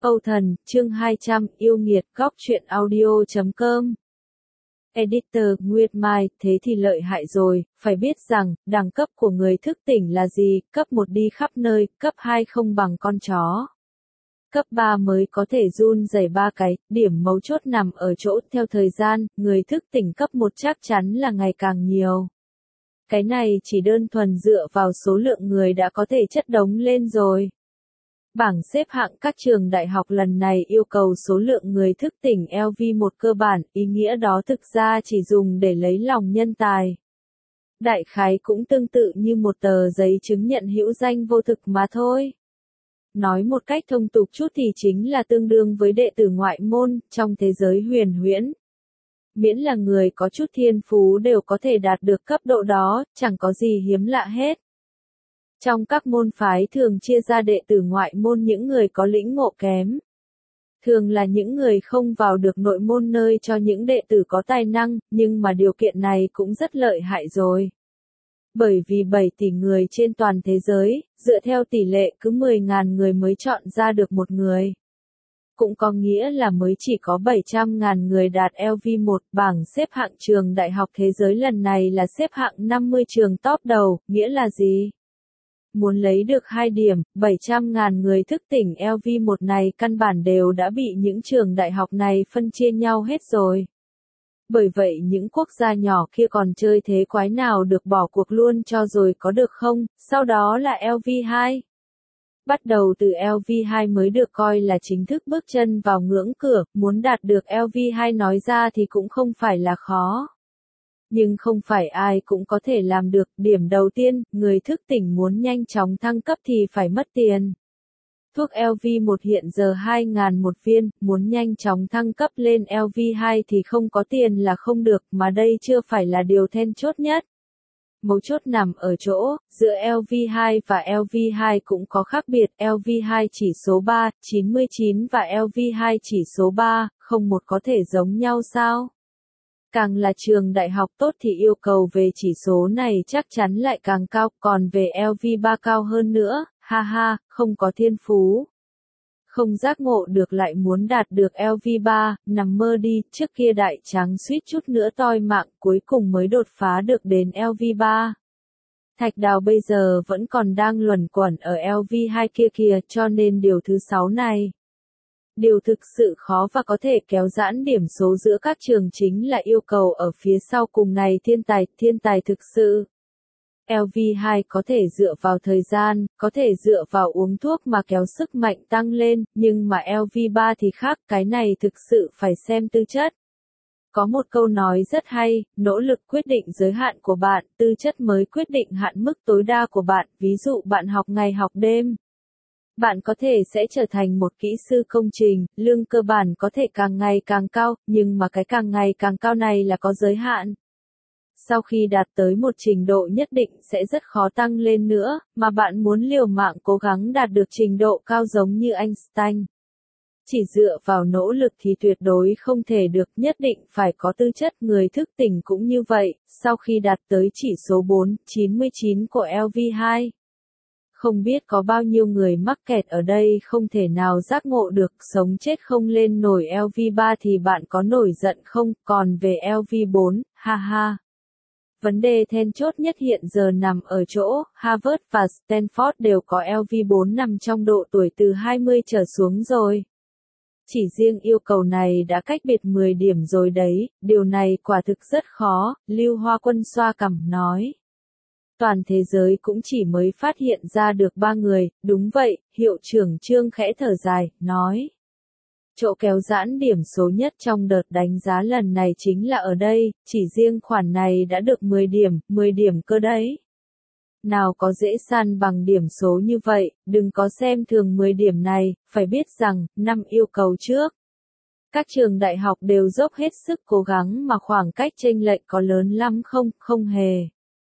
Âu Thần, chương 200, yêu nghiệt, góc truyện audio.com. Editor, Nguyệt Mai, thế thì lợi hại rồi, phải biết rằng, đẳng cấp của người thức tỉnh là gì, cấp 1 đi khắp nơi, cấp 2 không bằng con chó. Cấp 3 mới có thể run rẩy 3 cái, điểm mấu chốt nằm ở chỗ, theo thời gian, người thức tỉnh cấp 1 chắc chắn là ngày càng nhiều. Cái này chỉ đơn thuần dựa vào số lượng người đã có thể chất đống lên rồi. Bảng xếp hạng các trường đại học lần này yêu cầu số lượng người thức tỉnh LV1 cơ bản, ý nghĩa đó thực ra chỉ dùng để lấy lòng nhân tài. Đại khái cũng tương tự như một tờ giấy chứng nhận hữu danh vô thực mà thôi. Nói một cách thông tục chút thì chính là tương đương với đệ tử ngoại môn, trong thế giới huyền huyễn. Miễn là người có chút thiên phú đều có thể đạt được cấp độ đó, chẳng có gì hiếm lạ hết. Trong các môn phái thường chia ra đệ tử ngoại môn những người có lĩnh ngộ kém. Thường là những người không vào được nội môn nơi cho những đệ tử có tài năng, nhưng mà điều kiện này cũng rất lợi hại rồi. Bởi vì 7 tỷ người trên toàn thế giới, dựa theo tỷ lệ cứ 10.000 người mới chọn ra được một người. Cũng có nghĩa là mới chỉ có 700.000 người đạt LV1, bảng xếp hạng trường đại học thế giới lần này là xếp hạng 50 trường top đầu, nghĩa là gì? Muốn lấy được 2 điểm, 700.000 người thức tỉnh LV1 này căn bản đều đã bị những trường đại học này phân chia nhau hết rồi. Bởi vậy những quốc gia nhỏ kia còn chơi thế quái nào được bỏ cuộc luôn cho rồi có được không, sau đó là LV2. Bắt đầu từ LV2 mới được coi là chính thức bước chân vào ngưỡng cửa, muốn đạt được LV2 nói ra thì cũng không phải là khó. Nhưng không phải ai cũng có thể làm được. Điểm đầu tiên, người thức tỉnh muốn nhanh chóng thăng cấp thì phải mất tiền. Thuốc LV1 hiện giờ 2.000 một viên, muốn nhanh chóng thăng cấp lên LV2 thì không có tiền là không được, mà đây chưa phải là điều then chốt nhất. Mấu chốt nằm ở chỗ, giữa LV2 và LV2 cũng có khác biệt, LV2 chỉ số 3, 99 và LV2 chỉ số 3, không một có thể giống nhau sao? Càng là trường đại học tốt thì yêu cầu về chỉ số này chắc chắn lại càng cao, còn về LV3 cao hơn nữa, ha ha, không có thiên phú. Không giác ngộ được lại muốn đạt được LV3, nằm mơ đi, trước kia đại tráng suýt chút nữa toi mạng, cuối cùng mới đột phá được đến LV3. Thạch Đào bây giờ vẫn còn đang luẩn quẩn ở LV2 kia kìa, cho nên điều thứ 6 này. Điều thực sự khó và có thể kéo giãn điểm số giữa các trường chính là yêu cầu ở phía sau cùng này thiên tài thực sự. LV2 có thể dựa vào thời gian, có thể dựa vào uống thuốc mà kéo sức mạnh tăng lên, nhưng mà LV3 thì khác, cái này thực sự phải xem tư chất. Có một câu nói rất hay, nỗ lực quyết định giới hạn của bạn, tư chất mới quyết định hạn mức tối đa của bạn, ví dụ bạn học ngày học đêm. Bạn có thể sẽ trở thành một kỹ sư công trình, lương cơ bản có thể càng ngày càng cao, nhưng mà cái càng ngày càng cao này là có giới hạn. Sau khi đạt tới một trình độ nhất định sẽ rất khó tăng lên nữa, mà bạn muốn liều mạng cố gắng đạt được trình độ cao giống như Einstein. Chỉ dựa vào nỗ lực thì tuyệt đối không thể được, nhất định phải có tư chất. Người thức tỉnh cũng như vậy, sau khi đạt tới chỉ số 4, 99 của LV2. Không biết có bao nhiêu người mắc kẹt ở đây không thể nào giác ngộ được, sống chết không lên nổi LV3 thì bạn có nổi giận không, còn về LV4, ha ha. Vấn đề then chốt nhất hiện giờ nằm ở chỗ, Harvard và Stanford đều có LV4 nằm trong độ tuổi từ 20 trở xuống rồi. Chỉ riêng yêu cầu này đã cách biệt 10 điểm rồi đấy, điều này quả thực rất khó, Lưu Hoa Quân xoa cằm nói. Toàn thế giới cũng chỉ mới phát hiện ra được 3 người, đúng vậy, hiệu trưởng Trương khẽ thở dài, nói. Chỗ kéo giãn điểm số nhất trong đợt đánh giá lần này chính là ở đây, chỉ riêng khoản này đã được 10 điểm cơ đấy. Nào có dễ san bằng điểm số như vậy, đừng có xem thường 10 điểm này, phải biết rằng, năm yêu cầu trước. Các trường đại học đều dốc hết sức cố gắng mà khoảng cách chênh lệch có lớn lắm không, không hề.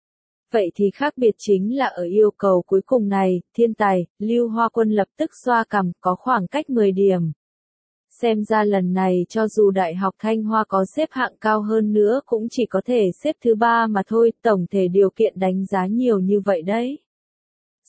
Vậy thì khác biệt chính là ở yêu cầu cuối cùng này, thiên tài, Lưu Hoa Quân lập tức xoa cằm, có khoảng cách 10 điểm. Xem ra lần này cho dù Đại học Thanh Hoa có xếp hạng cao hơn nữa cũng chỉ có thể xếp thứ 3 mà thôi, tổng thể điều kiện đánh giá nhiều như vậy đấy.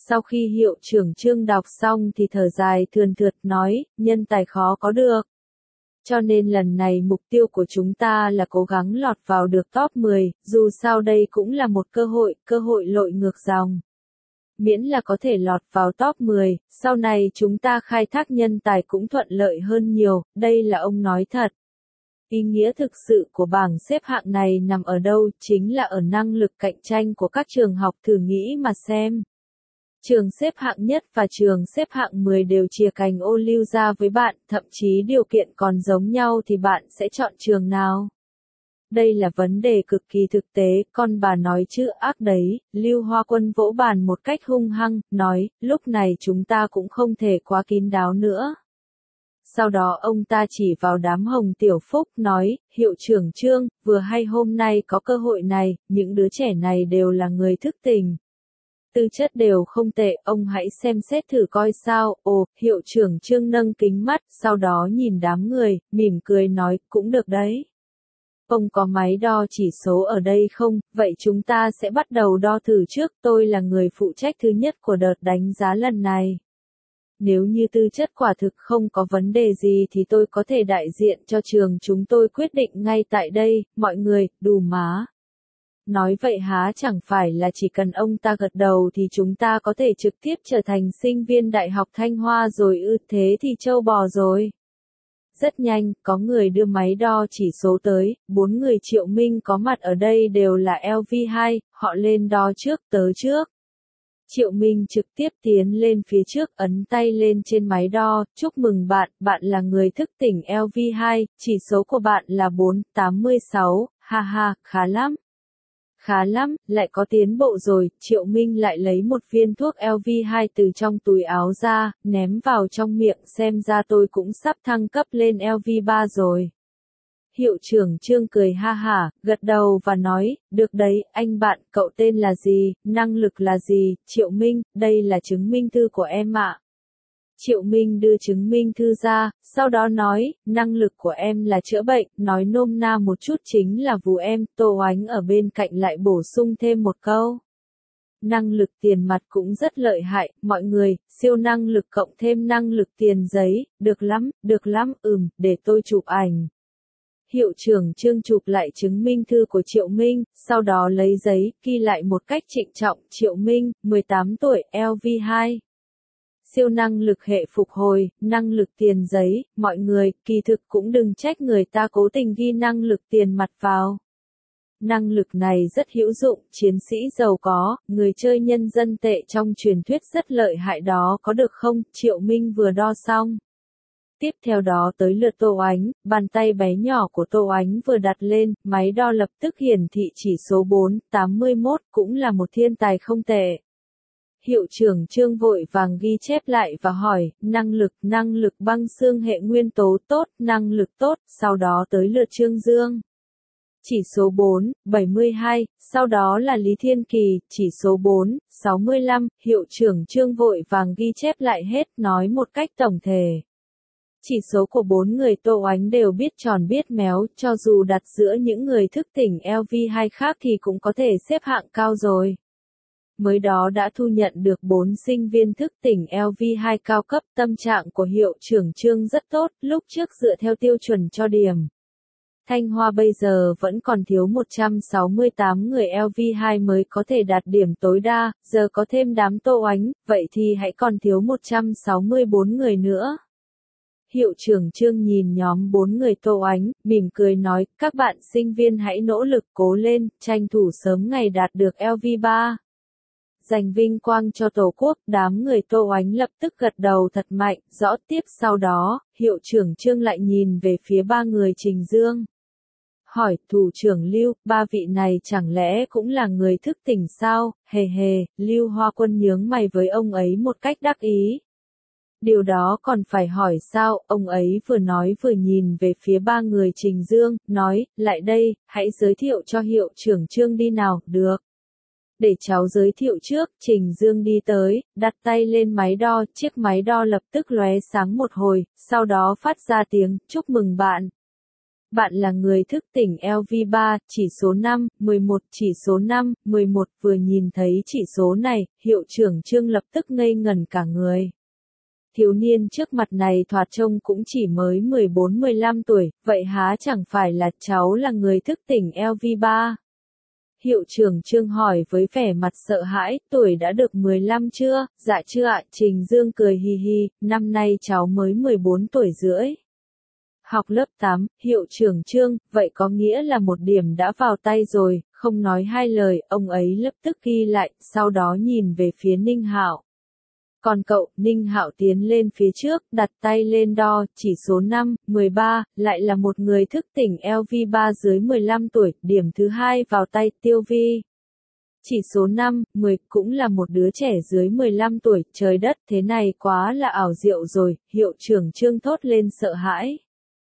Sau khi hiệu trưởng Trương đọc xong thì thở dài thườn thượt nói, nhân tài khó có được. Cho nên lần này mục tiêu của chúng ta là cố gắng lọt vào được top 10, dù sao đây cũng là một cơ hội lội ngược dòng. Miễn là có thể lọt vào top 10, sau này chúng ta khai thác nhân tài cũng thuận lợi hơn nhiều, đây là ông nói thật. Ý nghĩa thực sự của bảng xếp hạng này nằm ở đâu, chính là ở năng lực cạnh tranh của các trường học, thử nghĩ mà xem. Trường xếp hạng nhất và trường xếp hạng 10 đều chìa cành ô liu ra với bạn, thậm chí điều kiện còn giống nhau thì bạn sẽ chọn trường nào? Đây là vấn đề cực kỳ thực tế, con bà nói chứ ác đấy, Lưu Hoa Quân vỗ bàn một cách hung hăng, nói, lúc này chúng ta cũng không thể quá kín đáo nữa. Sau đó ông ta chỉ vào đám Hồng Tiểu Phúc nói, hiệu trưởng Trương, vừa hay hôm nay có cơ hội này, những đứa trẻ này đều là người thức tình. Tư chất đều không tệ, ông hãy xem xét thử coi sao. Ồ, hiệu trưởng Trương nâng kính mắt, sau đó nhìn đám người, mỉm cười nói, cũng được đấy. Ông có máy đo chỉ số ở đây không? Vậy chúng ta sẽ bắt đầu đo thử trước, tôi là người phụ trách thứ nhất của đợt đánh giá lần này. Nếu như tư chất quả thực không có vấn đề gì thì tôi có thể đại diện cho trường chúng tôi quyết định ngay tại đây, mọi người, đù má. Nói vậy há chẳng phải là chỉ cần ông ta gật đầu thì chúng ta có thể trực tiếp trở thành sinh viên Đại học Thanh Hoa rồi ư, thế thì trâu bò rồi. Rất nhanh, có người đưa máy đo chỉ số tới, 4 người Triệu Minh có mặt ở đây đều là LV2, họ lên đo trước, tớ trước. Triệu Minh trực tiếp tiến lên phía trước ấn tay lên trên máy đo, chúc mừng bạn, bạn là người thức tỉnh LV2, chỉ số của bạn là 486, ha ha, khá lắm. Khá lắm, lại có tiến bộ rồi, Triệu Minh lại lấy một viên thuốc LV2 từ trong túi áo ra, ném vào trong miệng, xem ra tôi cũng sắp thăng cấp lên LV3 rồi. Hiệu trưởng Trương cười ha hả, gật đầu và nói, được đấy, anh bạn, cậu tên là gì, năng lực là gì, Triệu Minh, đây là chứng minh thư của em ạ. Triệu Minh đưa chứng minh thư ra, sau đó nói, năng lực của em là chữa bệnh, nói nôm na một chút chính là vú em, Tô Oánh ở bên cạnh lại bổ sung thêm một câu. Năng lực tiền mặt cũng rất lợi hại, mọi người, siêu năng lực cộng thêm năng lực tiền giấy, được lắm, để tôi chụp ảnh. Hiệu trưởng Trương chụp lại chứng minh thư của Triệu Minh, sau đó lấy giấy, ghi lại một cách trịnh trọng, Triệu Minh, 18 tuổi, LV2. Siêu năng lực hệ phục hồi, năng lực tiền giấy, mọi người, kỳ thực cũng đừng trách người ta cố tình ghi năng lực tiền mặt vào. Năng lực này rất hữu dụng, chiến sĩ giàu có, người chơi nhân dân tệ trong truyền thuyết rất lợi hại đó có được không? Triệu Minh vừa đo xong. Tiếp theo đó tới lượt Tô Oánh, bàn tay bé nhỏ của Tô Oánh vừa đặt lên, máy đo lập tức hiển thị chỉ số 481, cũng là một thiên tài không tệ. Hiệu trưởng Trương vội vàng ghi chép lại và hỏi, năng lực băng xương hệ nguyên tố tốt, năng lực tốt, sau đó tới lượt Trương Dương. Chỉ số 472, sau đó là Lý Thiên Kỳ, chỉ số 465, hiệu trưởng Trương vội vàng ghi chép lại hết, nói một cách tổng thể. Chỉ số của 4 người Tô Oánh đều biết tròn biết méo, cho dù đặt giữa những người thức tỉnh LV2 khác thì cũng có thể xếp hạng cao rồi. Mới đó đã thu nhận được 4 sinh viên thức tỉnh LV2 cao cấp, tâm trạng của hiệu trưởng Trương rất tốt, lúc trước dựa theo tiêu chuẩn cho điểm. Thanh Hoa bây giờ vẫn còn thiếu 168 người LV2 mới có thể đạt điểm tối đa, giờ có thêm đám Tô Oánh, vậy thì hãy còn thiếu 164 người nữa. Hiệu trưởng Trương nhìn nhóm 4 người Tô Oánh, mỉm cười nói, các bạn sinh viên hãy nỗ lực cố lên, tranh thủ sớm ngày đạt được LV3. Giành vinh quang cho Tổ quốc, đám người Tô Oánh lập tức gật đầu thật mạnh, rõ tiếp sau đó, hiệu trưởng Trương lại nhìn về phía 3 người Trình Dương. Hỏi, thủ trưởng Lưu, 3 vị này chẳng lẽ cũng là người thức tỉnh sao, Lưu Hoa Quân nhướng mày với ông ấy một cách đắc ý. Điều đó còn phải hỏi sao, ông ấy vừa nói vừa nhìn về phía 3 người Trình Dương, nói, lại đây, hãy giới thiệu cho hiệu trưởng Trương đi nào, được. Để cháu giới thiệu trước, Trình Dương đi tới, đặt tay lên máy đo, chiếc máy đo lập tức lóe sáng một hồi, sau đó phát ra tiếng, chúc mừng bạn. Bạn là người thức tỉnh LV3, chỉ số 5, 11, chỉ số 5, 11, vừa nhìn thấy chỉ số này, hiệu trưởng Trương lập tức ngây ngẩn cả người. Thiếu niên trước mặt này thoạt trông cũng chỉ mới 14-15 tuổi, vậy há chẳng phải là cháu là người thức tỉnh LV3? Hiệu trưởng Trương hỏi với vẻ mặt sợ hãi, tuổi đã được 15 chưa? Dạ chưa ạ, Trình Dương cười hi hi, năm nay cháu mới 14 tuổi rưỡi. Học lớp 8, hiệu trưởng Trương, vậy có nghĩa là một điểm đã vào tay rồi, không nói hai lời, ông ấy lập tức ghi lại, sau đó nhìn về phía Ninh Hạo. Còn cậu, Ninh Hạo tiến lên phía trước, đặt tay lên đo, chỉ số 5, 13, lại là một người thức tỉnh LV3 dưới 15 tuổi, điểm thứ hai vào tay Tiêu Vi. Chỉ số 5, 10, cũng là một đứa trẻ dưới 15 tuổi, trời đất, thế này quá là ảo diệu rồi, hiệu trưởng Trương thốt lên sợ hãi.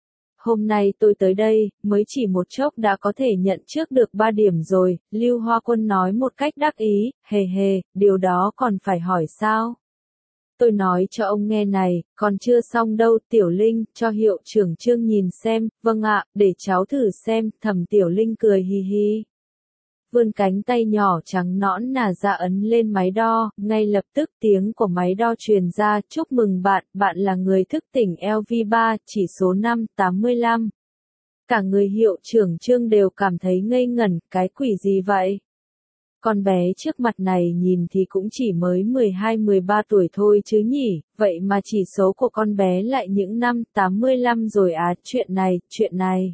Hôm nay tôi tới đây, mới chỉ một chốc đã có thể nhận trước được 3 điểm rồi, Lưu Hoa Quân nói một cách đắc ý, hề hề, điều đó còn phải hỏi sao? Tôi nói cho ông nghe này, còn chưa xong đâu, Tiểu Linh, cho hiệu trưởng Trương nhìn xem, vâng ạ, để cháu thử xem, Thẩm Tiểu Linh cười hi hi. Vươn cánh tay nhỏ trắng nõn nà ra ấn lên máy đo, ngay lập tức tiếng của máy đo truyền ra, chúc mừng bạn, bạn là người thức tỉnh LV3, chỉ số 5, 85. Cả người hiệu trưởng Trương đều cảm thấy ngây ngẩn, cái quỷ gì vậy? Con bé trước mặt này nhìn thì cũng chỉ mới 12-13 tuổi thôi chứ nhỉ, vậy mà chỉ số của con bé lại những năm 85 rồi à, chuyện này.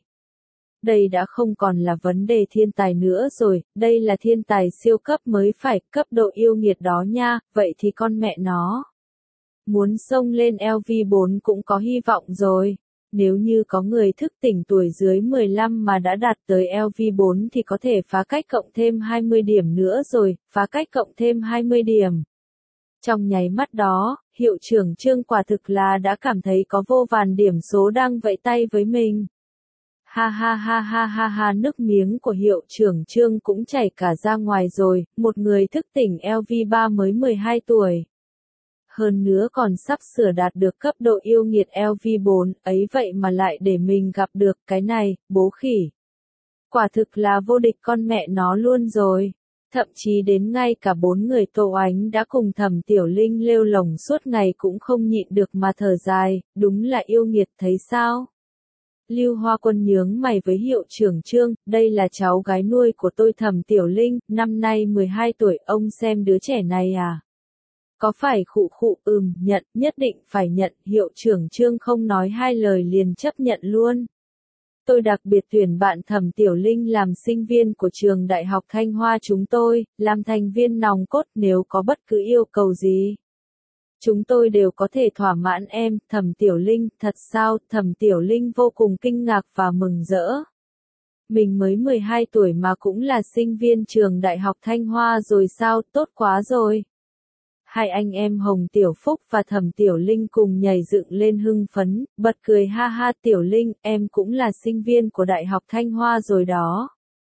Đây đã không còn là vấn đề thiên tài nữa rồi, đây là thiên tài siêu cấp mới phải, cấp độ yêu nghiệt đó nha, vậy thì con mẹ nó. Muốn xông lên LV4 cũng có hy vọng rồi. Nếu như có người thức tỉnh tuổi dưới 15 mà đã đạt tới LV4 thì có thể phá cách cộng thêm 20 điểm nữa rồi, phá cách cộng thêm 20 điểm. Trong nháy mắt đó, hiệu trưởng Trương quả thực là đã cảm thấy có vô vàn điểm số đang vẫy tay với mình. Ha ha ha ha ha ha, nước miếng của hiệu trưởng Trương cũng chảy cả ra ngoài rồi, một người thức tỉnh LV3 mới 12 tuổi. Hơn nữa còn sắp sửa đạt được cấp độ yêu nghiệt LV4, ấy vậy mà lại để mình gặp được cái này, bố khỉ. Quả thực là vô địch con mẹ nó luôn rồi. Thậm chí đến ngay cả 4 người Tô Ánh đã cùng Thẩm Tiểu Linh lêu lổng suốt ngày cũng không nhịn được mà thở dài, đúng là yêu nghiệt thấy sao? Lưu Hoa Quân nhướng mày với hiệu trưởng Trương, đây là cháu gái nuôi của tôi Thẩm Tiểu Linh, năm nay 12 tuổi, ông xem đứa trẻ này à? Có phải khụ khụ, nhận, nhất định phải nhận, hiệu trưởng Trương không nói hai lời liền chấp nhận luôn. Tôi đặc biệt tuyển bạn Thẩm Tiểu Linh làm sinh viên của trường Đại học Thanh Hoa chúng tôi, làm thành viên nòng cốt nếu có bất cứ yêu cầu gì. Chúng tôi đều có thể thỏa mãn em, Thẩm Tiểu Linh, thật sao, Thẩm Tiểu Linh vô cùng kinh ngạc và mừng rỡ. Mình mới 12 tuổi mà cũng là sinh viên trường Đại học Thanh Hoa rồi sao, tốt quá rồi. Hai anh em Hồng Tiểu Phúc và Thẩm Tiểu Linh cùng nhảy dựng lên hưng phấn, bật cười ha ha, Tiểu Linh, em cũng là sinh viên của Đại học Thanh Hoa rồi đó.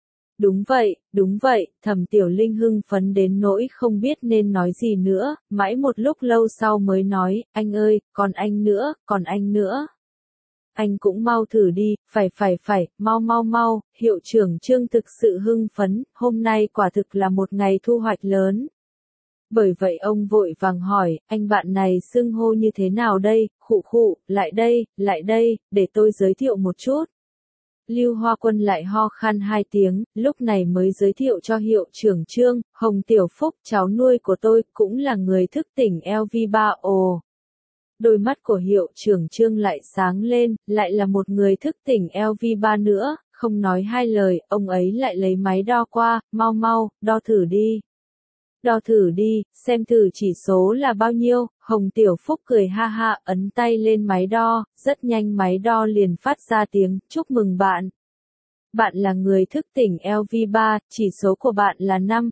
Đúng vậy, Thẩm Tiểu Linh hưng phấn đến nỗi không biết nên nói gì nữa, mãi một lúc lâu sau mới nói, anh ơi, còn anh nữa. Anh cũng mau thử đi, phải, mau, hiệu trưởng Trương thực sự hưng phấn, hôm nay quả thực là một ngày thu hoạch lớn. Bởi vậy ông vội vàng hỏi, anh bạn này xưng hô như thế nào đây, khụ, lại đây, để tôi giới thiệu một chút. Lưu Hoa Quân lại ho khan 2 tiếng, lúc này mới giới thiệu cho hiệu trưởng Trương, Hồng Tiểu Phúc, cháu nuôi của tôi, cũng là người thức tỉnh LV3, ồ. Đôi mắt của hiệu trưởng Trương lại sáng lên, lại là một người thức tỉnh LV3 nữa, không nói hai lời, ông ấy lại lấy máy đo qua, mau, đo thử đi. Đo thử đi, xem thử chỉ số là bao nhiêu, Hồng Tiểu Phúc cười ha ha, ấn tay lên máy đo, rất nhanh máy đo liền phát ra tiếng, chúc mừng bạn. Bạn là người thức tỉnh LV3, chỉ số của bạn là 5,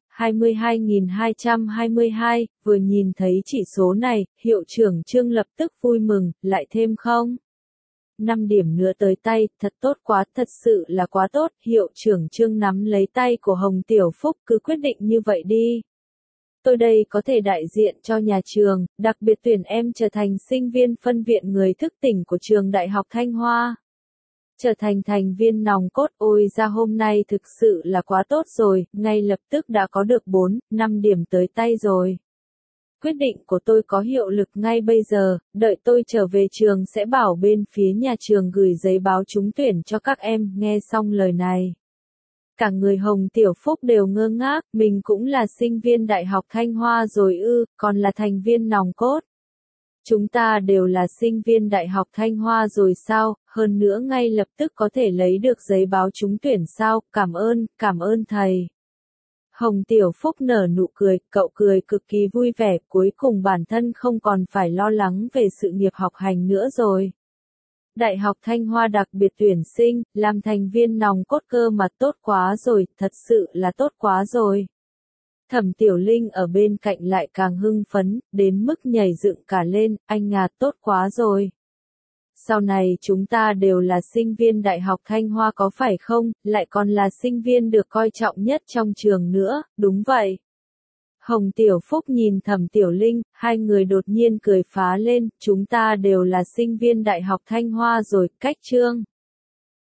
22.222, vừa nhìn thấy chỉ số này, hiệu trưởng Trương lập tức vui mừng, lại thêm không? 5 điểm nữa tới tay, thật tốt quá, thật sự là quá tốt, hiệu trưởng Trương nắm lấy tay của Hồng Tiểu Phúc, cứ quyết định như vậy đi. Tôi đây có thể đại diện cho nhà trường, đặc biệt tuyển em trở thành sinh viên phân viện người thức tỉnh của trường Đại học Thanh Hoa. Trở thành thành viên nòng cốt, ôi ra hôm nay thực sự là quá tốt rồi, ngay lập tức đã có được 4, 5 điểm tới tay rồi. Quyết định của tôi có hiệu lực ngay bây giờ, đợi tôi trở về trường sẽ bảo bên phía nhà trường gửi giấy báo trúng tuyển cho các em. Nghe xong lời này, cả người Hồng Tiểu Phúc đều ngơ ngác, mình cũng là sinh viên Đại học Thanh Hoa rồi ư, còn là thành viên nòng cốt. Chúng ta đều là sinh viên Đại học Thanh Hoa rồi sao, hơn nữa ngay lập tức có thể lấy được giấy báo trúng tuyển sao, cảm ơn thầy. Hồng Tiểu Phúc nở nụ cười, cậu cười cực kỳ vui vẻ, cuối cùng bản thân không còn phải lo lắng về sự nghiệp học hành nữa rồi. Đại học Thanh Hoa đặc biệt tuyển sinh, làm thành viên nòng cốt cơ mà tốt quá rồi, thật sự là tốt quá rồi. Thẩm Tiểu Linh ở bên cạnh lại càng hưng phấn, đến mức nhảy dựng cả lên, anh à tốt quá rồi. Sau này chúng ta đều là sinh viên Đại học Thanh Hoa có phải không, lại còn là sinh viên được coi trọng nhất trong trường nữa, đúng vậy. Hồng Tiểu Phúc nhìn Thẩm Tiểu Linh, hai người đột nhiên cười phá lên, chúng ta đều là sinh viên Đại học Thanh Hoa rồi, cách chương.